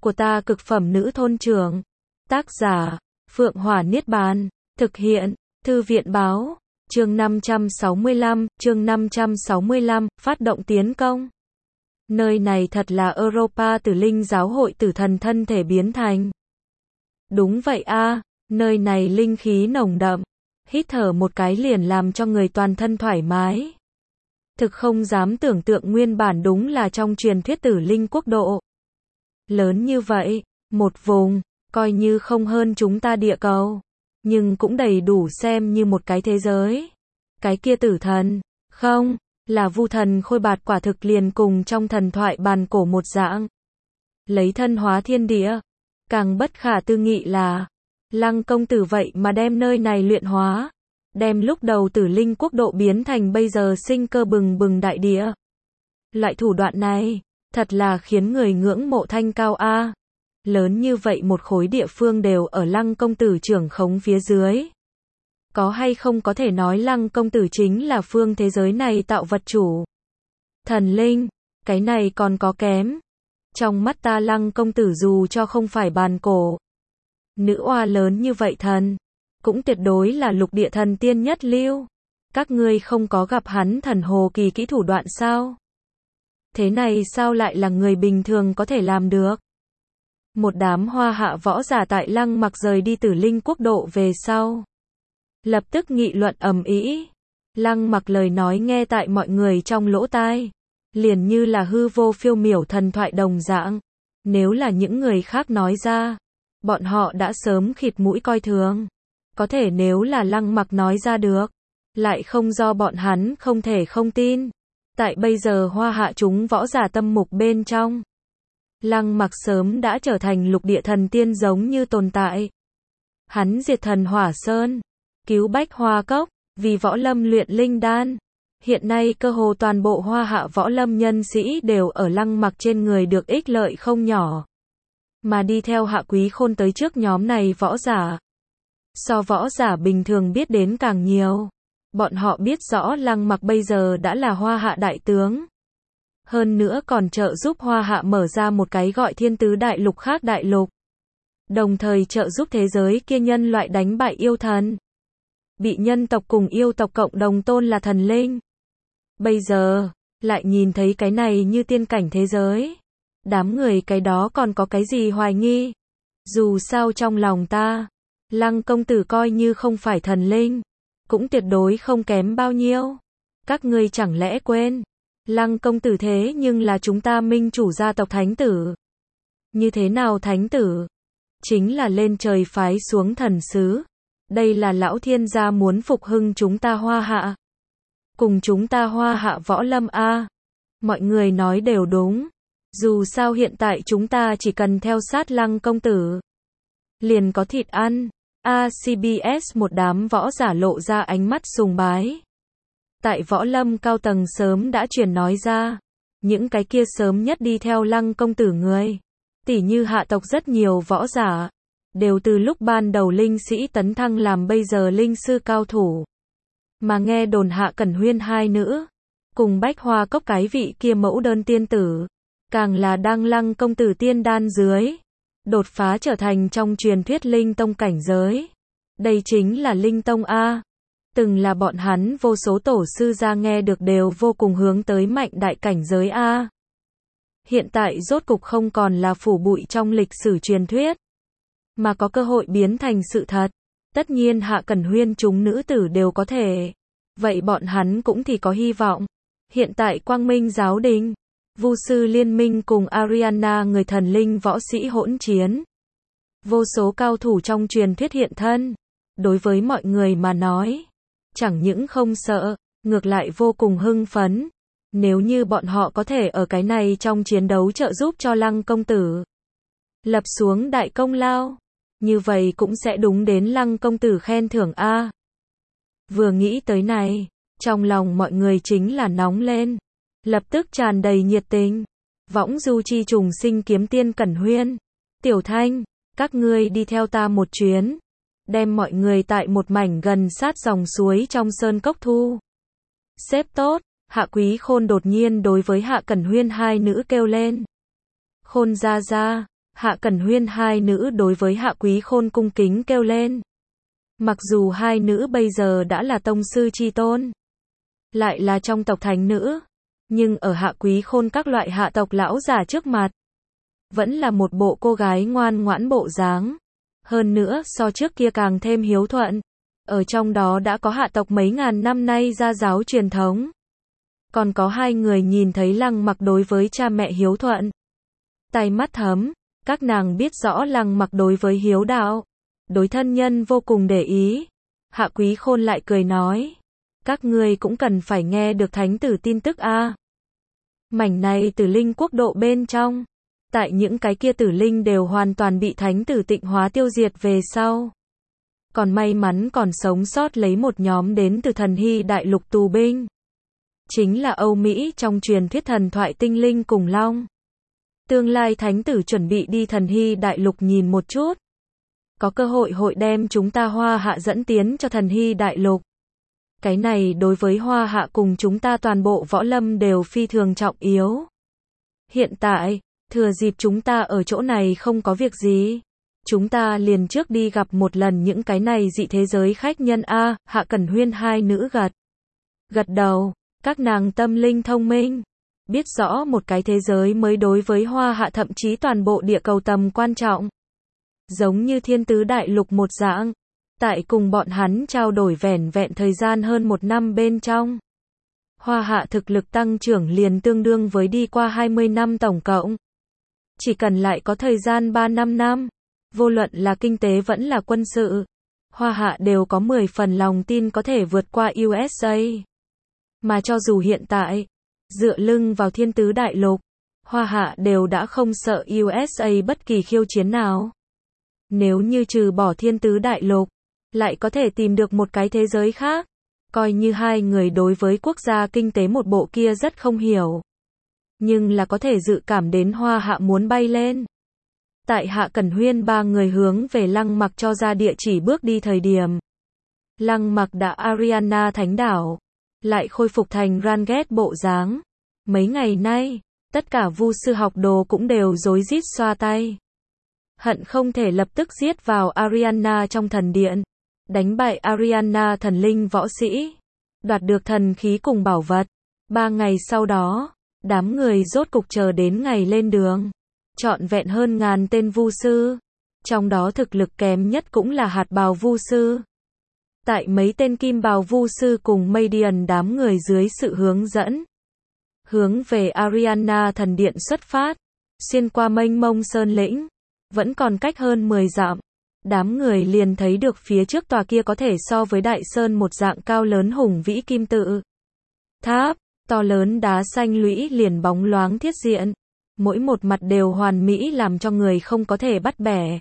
của ta cực phẩm nữ thôn trưởng. Tác giả, Phượng Hỏa Niết Bàn. Thực hiện, Thư viện báo. Chương 565, phát động tiến công. Nơi này thật là Europa Tử Linh giáo hội tử thần thân thể biến thành. Đúng vậy a, nơi này linh khí nồng đậm. Hít thở một cái liền làm cho người toàn thân thoải mái. Thực không dám tưởng tượng nguyên bản đúng là trong truyền thuyết Tử Linh quốc độ. Lớn như vậy, một vùng, coi như không hơn chúng ta địa cầu, nhưng cũng đầy đủ xem như một cái thế giới. Cái kia tử thần, không, là Vu thần Khôi Bạt quả thực liền cùng trong thần thoại bàn cổ một dạng. Lấy thân hóa thiên địa, càng bất khả tư nghị là, Lăng công tử vậy mà đem nơi này luyện hóa, đem lúc đầu Tử Linh quốc độ biến thành bây giờ sinh cơ bừng bừng đại địa. Loại thủ đoạn này, thật là khiến người ngưỡng mộ thanh cao a. Lớn như vậy một khối địa phương đều ở Lăng công tử trưởng khống phía dưới. Có hay không có thể nói Lăng công tử chính là phương thế giới này tạo vật chủ. Thần linh, cái này còn có kém. Trong mắt ta Lăng công tử dù cho không phải bàn cổ, nữ oa lớn như vậy thần, cũng tuyệt đối là lục địa thần tiên nhất lưu. Các ngươi không có gặp hắn thần hồ kỳ kỹ thủ đoạn sao? Thế này sao lại là người bình thường có thể làm được? Một đám hoa hạ võ giả tại Lăng Mặc rời đi Tử Linh quốc độ về sau, lập tức nghị luận ầm ĩ. Lăng Mặc lời nói nghe tại mọi người trong lỗ tai, liền như là hư vô phiêu miểu thần thoại đồng dạng. Nếu là những người khác nói ra, bọn họ đã sớm khịt mũi coi thường. Có thể nếu là Lăng Mặc nói ra được, lại không do bọn hắn không thể không tin. Tại bây giờ hoa hạ chúng võ giả tâm mục bên trong, Lăng Mặc sớm đã trở thành lục địa thần tiên giống như tồn tại. Hắn diệt thần Hỏa Sơn, cứu Bách Hoa Cốc, vì võ lâm luyện linh đan. Hiện nay cơ hồ toàn bộ hoa hạ võ lâm nhân sĩ đều ở Lăng Mặc trên người được ích lợi không nhỏ. Mà đi theo Hạ Quý Khôn tới trước nhóm này võ giả, so võ giả bình thường biết đến càng nhiều. Bọn họ biết rõ Lăng Mặc bây giờ đã là hoa hạ đại tướng. Hơn nữa còn trợ giúp hoa hạ mở ra một cái gọi Thiên Tứ Đại Lục khác đại lục. Đồng thời trợ giúp thế giới kia nhân loại đánh bại yêu thần. Bị nhân tộc cùng yêu tộc cộng đồng tôn là thần linh. Bây giờ, lại nhìn thấy cái này như tiên cảnh thế giới. Đám người cái đó còn có cái gì hoài nghi? Dù sao trong lòng ta, Lăng công tử coi như không phải thần linh, cũng tuyệt đối không kém bao nhiêu. Các ngươi chẳng lẽ quên, Lăng công tử thế nhưng là chúng ta minh chủ gia tộc thánh tử. Như thế nào thánh tử? Chính là lên trời phái xuống thần sứ. Đây là lão thiên gia muốn phục hưng chúng ta hoa hạ. Cùng chúng ta hoa hạ võ lâm a. Mọi người nói đều đúng. Dù sao hiện tại chúng ta chỉ cần theo sát Lăng công tử, liền có thịt ăn. CBS một đám võ giả lộ ra ánh mắt sùng bái. Tại võ lâm cao tầng sớm đã truyền nói ra, những cái kia sớm nhất đi theo Lăng công tử người, tỉ như hạ tộc rất nhiều võ giả, đều từ lúc ban đầu linh sĩ tấn thăng làm bây giờ linh sư cao thủ. Mà nghe đồn Hạ Cẩn Huyên hai nữ, cùng Bách Hoa Cốc cái vị kia mẫu đơn tiên tử, càng là đang Lăng công tử tiên đan dưới, đột phá trở thành trong truyền thuyết linh tông cảnh giới. Đây chính là linh tông a. Từng là bọn hắn vô số tổ sư ra nghe được đều vô cùng hướng tới mạnh đại cảnh giới a. Hiện tại rốt cục không còn là phủ bụi trong lịch sử truyền thuyết, mà có cơ hội biến thành sự thật. Tất nhiên Hạ Cẩn Huyên chúng nữ tử đều có thể, vậy bọn hắn cũng thì có hy vọng. Hiện tại Quang Minh giáo đình, Vu sư liên minh cùng Ariana người thần linh võ sĩ hỗn chiến. Vô số cao thủ trong truyền thuyết hiện thân. Đối với mọi người mà nói, chẳng những không sợ, ngược lại vô cùng hưng phấn. Nếu như bọn họ có thể ở cái này trong chiến đấu trợ giúp cho Lăng công tử lập xuống đại công lao, như vậy cũng sẽ đúng đến Lăng công tử khen thưởng a. Vừa nghĩ tới này, trong lòng mọi người chính là nóng lên, lập tức tràn đầy nhiệt tình. Võng du chi trùng sinh kiếm tiên Cẩn Huyên, Tiểu Thanh, các ngươi đi theo ta một chuyến, đem mọi người tại một mảnh gần sát dòng suối trong sơn cốc thu xếp tốt. Hạ Quý Khôn đột nhiên đối với Hạ Cẩn Huyên hai nữ kêu lên. Khôn gia gia, Hạ Cẩn Huyên hai nữ đối với Hạ Quý Khôn cung kính kêu lên. Mặc dù hai nữ bây giờ đã là tông sư chi tôn, lại là trong tộc thánh nữ, nhưng ở Hạ Quý Khôn các loại hạ tộc lão giả trước mặt, vẫn là một bộ cô gái ngoan ngoãn bộ dáng. Hơn nữa so trước kia càng thêm hiếu thuận. Ở trong đó đã có hạ tộc mấy ngàn năm nay gia giáo truyền thống. Còn có hai người nhìn thấy Lăng Mặc đối với cha mẹ hiếu thuận. Tay mắt thấm, các nàng biết rõ Lăng Mặc đối với hiếu đạo, đối thân nhân vô cùng để ý. Hạ Quý Khôn lại cười nói, các ngươi cũng cần phải nghe được thánh tử tin tức a. Mảnh này Tử Linh quốc độ bên trong, tại những cái kia tử linh đều hoàn toàn bị thánh tử tịnh hóa tiêu diệt về sau. Còn may mắn còn sống sót lấy một nhóm đến từ thần hy đại lục tù binh. Chính là Âu Mỹ trong truyền thuyết thần thoại tinh linh cùng long. Tương lai thánh tử chuẩn bị đi thần hy đại lục nhìn một chút. Có cơ hội đem chúng ta Hoa Hạ dẫn tiến cho thần hy đại lục. Cái này đối với Hoa Hạ cùng chúng ta toàn bộ võ lâm đều phi thường trọng yếu. Hiện tại, thừa dịp chúng ta ở chỗ này không có việc gì, chúng ta liền trước đi gặp một lần những cái này dị thế giới khách nhân a. Hạ Cẩn Huyên hai nữ gật đầu, các nàng tâm linh thông minh, biết rõ một cái thế giới mới đối với Hoa Hạ thậm chí toàn bộ địa cầu tầm quan trọng. Giống như Thiên Tứ Đại Lục một dạng, tại cùng bọn hắn trao đổi vẻn vẹn thời gian hơn một năm bên trong, Hoa Hạ thực lực tăng trưởng liền tương đương với đi qua 20 năm tổng cộng. Chỉ cần lại có thời gian 3-5 năm, vô luận là kinh tế vẫn là quân sự, Hoa Hạ đều có 10 phần lòng tin có thể vượt qua USA. Mà cho dù hiện tại, dựa lưng vào Thiên Tứ Đại Lục, Hoa Hạ đều đã không sợ USA bất kỳ khiêu chiến nào. Nếu như trừ bỏ Thiên Tứ Đại Lục, lại có thể tìm được một cái thế giới khác, coi như hai người đối với quốc gia kinh tế một bộ kia rất không hiểu, nhưng là có thể dự cảm đến Hoa Hạ muốn bay lên. Tại Hạ Cẩn Huyên ba người hướng về Lăng Mặc cho ra địa chỉ bước đi thời điểm, Lăng Mặc đã Ariana Thánh Đảo, lại khôi phục thành Ranget bộ dáng. Mấy ngày nay, tất cả vu sư học đồ cũng đều rối rít xoa tay. Hận không thể lập tức giết vào Ariana trong thần điện, đánh bại Ariana thần linh võ sĩ, đoạt được thần khí cùng bảo vật. 3 ngày sau đó, đám người rốt cục chờ đến ngày lên đường. Trọn vẹn hơn ngàn tên vu sư, trong đó thực lực kém nhất cũng là hạt bào vu sư. Tại mấy tên kim bào vu sư cùng Madian đám người dưới sự hướng dẫn, hướng về Ariana thần điện xuất phát, xuyên qua mênh mông sơn lĩnh, vẫn còn cách hơn 10 dặm. Đám người liền thấy được phía trước tòa kia có thể so với đại sơn một dạng cao lớn hùng vĩ kim tự tháp, to lớn đá xanh lũy liền bóng loáng thiết diện, mỗi một mặt đều hoàn mỹ làm cho người không có thể bắt bẻ.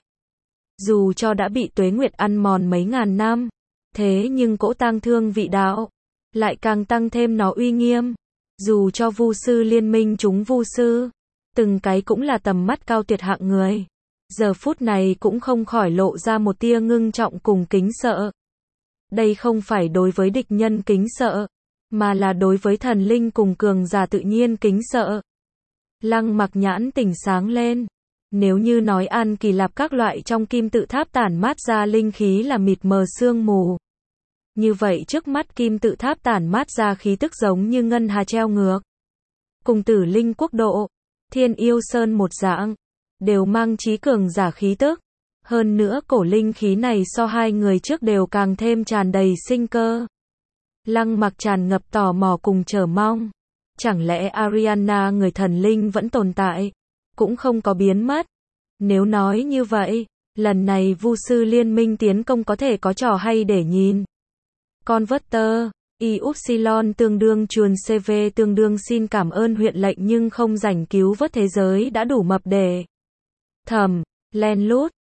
Dù cho đã bị tuế nguyệt ăn mòn mấy ngàn năm, thế nhưng cỗ tang thương vị đạo lại càng tăng thêm nó uy nghiêm. Dù cho vu sư liên minh chúng vu sư, từng cái cũng là tầm mắt cao tuyệt hạng người, giờ phút này cũng không khỏi lộ ra một tia ngưng trọng cùng kính sợ. Đây không phải đối với địch nhân kính sợ, mà là đối với thần linh cùng cường giả tự nhiên kính sợ. Lăng Mặc nhãn tỉnh sáng lên. Nếu như nói An Kỳ Lạp các loại trong kim tự tháp tản mát ra linh khí là mịt mờ sương mù, như vậy trước mắt kim tự tháp tản mát ra khí tức giống như ngân hà treo ngược. Cùng Tử Linh quốc độ, Thiên Yêu Sơn một dạng, đều mang trí cường giả khí tức. Hơn nữa cổ linh khí này so hai người trước đều càng thêm tràn đầy sinh cơ. Lăng Mặc tràn ngập tò mò cùng chờ mong. Chẳng lẽ Ariana người thần linh vẫn tồn tại, cũng không có biến mất? Nếu nói như vậy, lần này vu sư liên minh tiến công có thể có trò hay để nhìn. Converter, Y-Upsilon tương đương chuồn CV tương đương xin cảm ơn huyện lệnh nhưng không rảnh cứu vớt thế giới đã đủ mập để thầm, len lút.